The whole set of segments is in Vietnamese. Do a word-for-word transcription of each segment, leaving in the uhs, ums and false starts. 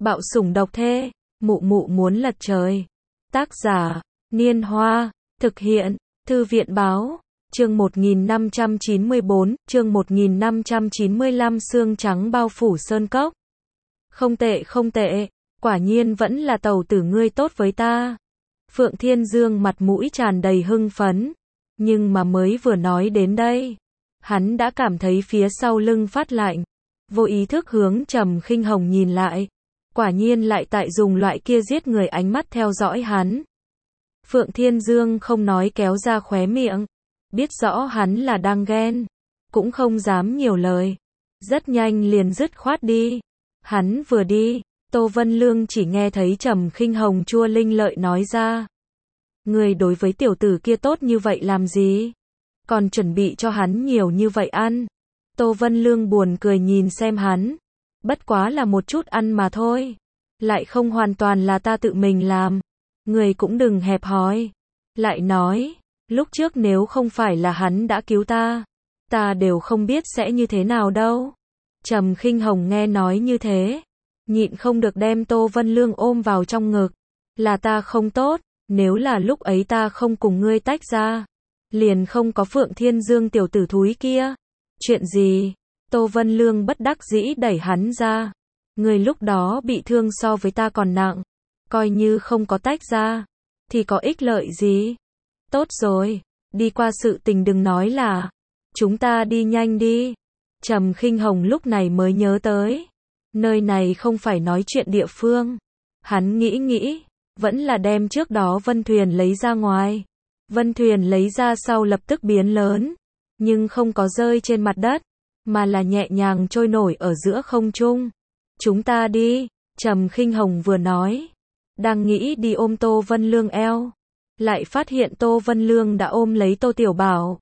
Bạo sủng độc thê, mụ mụ muốn lật trời. Tác giả, Niên Hoa, thực hiện, Thư viện Báo, chương một nghìn năm trăm chín mươi bốn, chương một nghìn năm trăm chín mươi lăm xương trắng bao phủ sơn cốc. Không tệ không tệ, quả nhiên vẫn là tàu tử ngươi tốt với ta. Phượng Thiên Dương mặt mũi tràn đầy hưng phấn, nhưng mà mới vừa nói đến đây, hắn đã cảm thấy phía sau lưng phát lạnh, vô ý thức hướng Trầm Khinh Hồng nhìn lại, quả nhiên lại tại dùng loại kia giết người ánh mắt theo dõi hắn. Phượng Thiên Dương không nói kéo ra khóe miệng, biết rõ hắn là đang ghen, cũng không dám nhiều lời, rất nhanh liền dứt khoát đi. Hắn vừa đi, Tô Vân Lương chỉ nghe thấy Trầm Khinh Hồng chua linh lợi nói ra: "Người đối với tiểu tử kia tốt như vậy làm gì? Còn chuẩn bị cho hắn nhiều như vậy ăn." Tô Vân Lương buồn cười nhìn xem hắn, bất quá là một chút ăn mà thôi, lại không hoàn toàn là ta tự mình làm, người cũng đừng hẹp hòi. Lại nói, lúc trước nếu không phải là hắn đã cứu ta, ta đều không biết sẽ như thế nào đâu. Trầm Khinh Hồng nghe nói như thế, nhịn không được đem Tô Vân Lương ôm vào trong ngực. Là ta không tốt, nếu là lúc ấy ta không cùng ngươi tách ra, liền không có Phượng Thiên Dương tiểu tử thúi kia. Chuyện gì? Tô Vân Lương bất đắc dĩ đẩy hắn ra. Ngươi lúc đó bị thương so với ta còn nặng, coi như không có tách ra, thì có ích lợi gì? Tốt rồi, đi qua sự tình đừng nói là, chúng ta đi nhanh đi. Trầm Khinh Hồng lúc này mới nhớ tới, nơi này không phải nói chuyện địa phương. Hắn nghĩ nghĩ, vẫn là đem trước đó Vân Thuyền lấy ra ngoài. Vân Thuyền lấy ra sau lập tức biến lớn, nhưng không có rơi trên mặt đất, mà là nhẹ nhàng trôi nổi ở giữa không trung. Chúng ta đi, Trầm Khinh Hồng vừa nói, đang nghĩ đi ôm Tô Vân Lương eo, lại phát hiện Tô Vân Lương đã ôm lấy Tô Tiểu Bảo.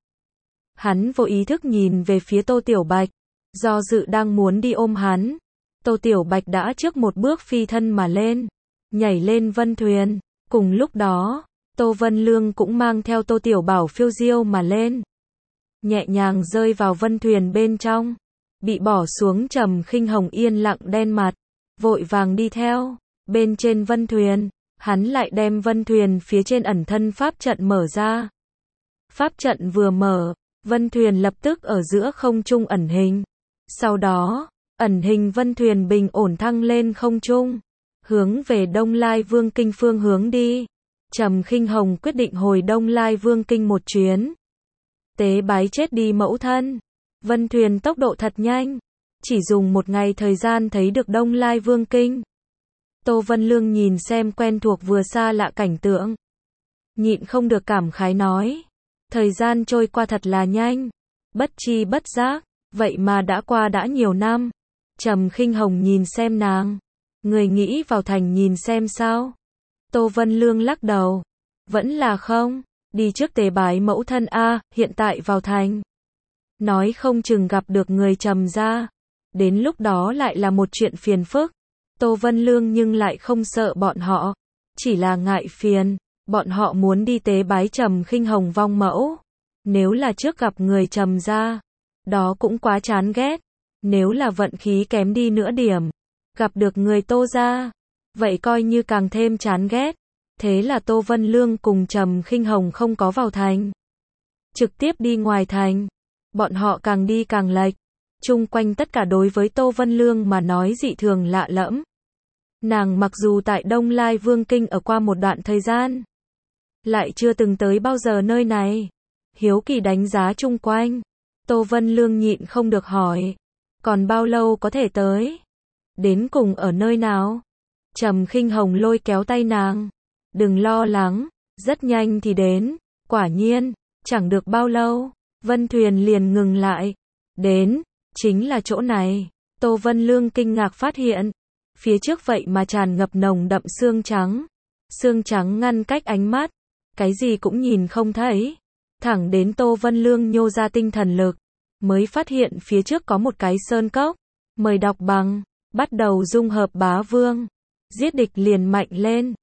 Hắn vô ý thức nhìn về phía Tô Tiểu Bạch, do dự đang muốn đi ôm hắn. Tô Tiểu Bạch đã trước một bước phi thân mà lên, nhảy lên Vân Thuyền. Cùng lúc đó, Tô Vân Lương cũng mang theo Tô Tiểu Bảo phiêu diêu mà lên, nhẹ nhàng rơi vào Vân Thuyền bên trong. Bị bỏ xuống Trầm Khinh Hồng yên lặng đen mặt, vội vàng đi theo. Bên trên Vân Thuyền, hắn lại đem Vân Thuyền phía trên ẩn thân pháp trận mở ra. Pháp trận vừa mở, Vân Thuyền lập tức ở giữa không trung ẩn hình. Sau đó, ẩn hình Vân Thuyền bình ổn thăng lên không trung, hướng về Đông Lai Vương Kinh phương hướng đi. Trầm Khinh Hồng quyết định hồi Đông Lai Vương Kinh một chuyến, tế bái chết đi mẫu thân. Vân Thuyền tốc độ thật nhanh, chỉ dùng một ngày thời gian thấy được Đông Lai Vương Kinh. Tô Vân Lương nhìn xem quen thuộc vừa xa lạ cảnh tượng, nhịn không được cảm khái nói, thời gian trôi qua thật là nhanh, bất chi bất giác, vậy mà đã qua đã nhiều năm. Trầm Khinh Hồng nhìn xem nàng, người nghĩ vào thành nhìn xem sao? Tô Vân Lương lắc đầu, vẫn là không, đi trước tế bái mẫu thân a, hiện tại vào thành, nói không chừng gặp được người Trầm gia, đến lúc đó lại là một chuyện phiền phức. Tô Vân Lương nhưng lại không sợ bọn họ, chỉ là ngại phiền, bọn họ muốn đi tế bái Trầm Khinh Hồng vong mẫu. Nếu là trước gặp người Trầm gia, đó cũng quá chán ghét. Nếu là vận khí kém đi nữa điểm, gặp được người Tô gia, vậy coi như càng thêm chán ghét. Thế là Tô Vân Lương cùng Trầm Khinh Hồng không có vào thành, trực tiếp đi ngoài thành. Bọn họ càng đi càng lệch, chung quanh tất cả đối với Tô Vân Lương mà nói dị thường lạ lẫm. Nàng mặc dù tại Đông Lai Vương Kinh ở qua một đoạn thời gian, lại chưa từng tới bao giờ nơi này. Hiếu kỳ đánh giá chung quanh, Tô Vân Lương nhịn không được hỏi, còn bao lâu có thể tới? Đến cùng ở nơi nào? Trầm Khinh Hồng lôi kéo tay nàng, đừng lo lắng, rất nhanh thì đến. Quả nhiên, chẳng được bao lâu, Vân Thuyền liền ngừng lại. Đến, chính là chỗ này. Tô Vân Lương kinh ngạc phát hiện, phía trước vậy mà tràn ngập nồng đậm xương trắng. Xương trắng ngăn cách ánh mắt, cái gì cũng nhìn không thấy. Thẳng đến Tô Vân Lương nhô ra tinh thần lực, mới phát hiện phía trước có một cái sơn cốc. Mời đọc bằng, bắt đầu dung hợp bá vương, giết địch liền mạnh lên.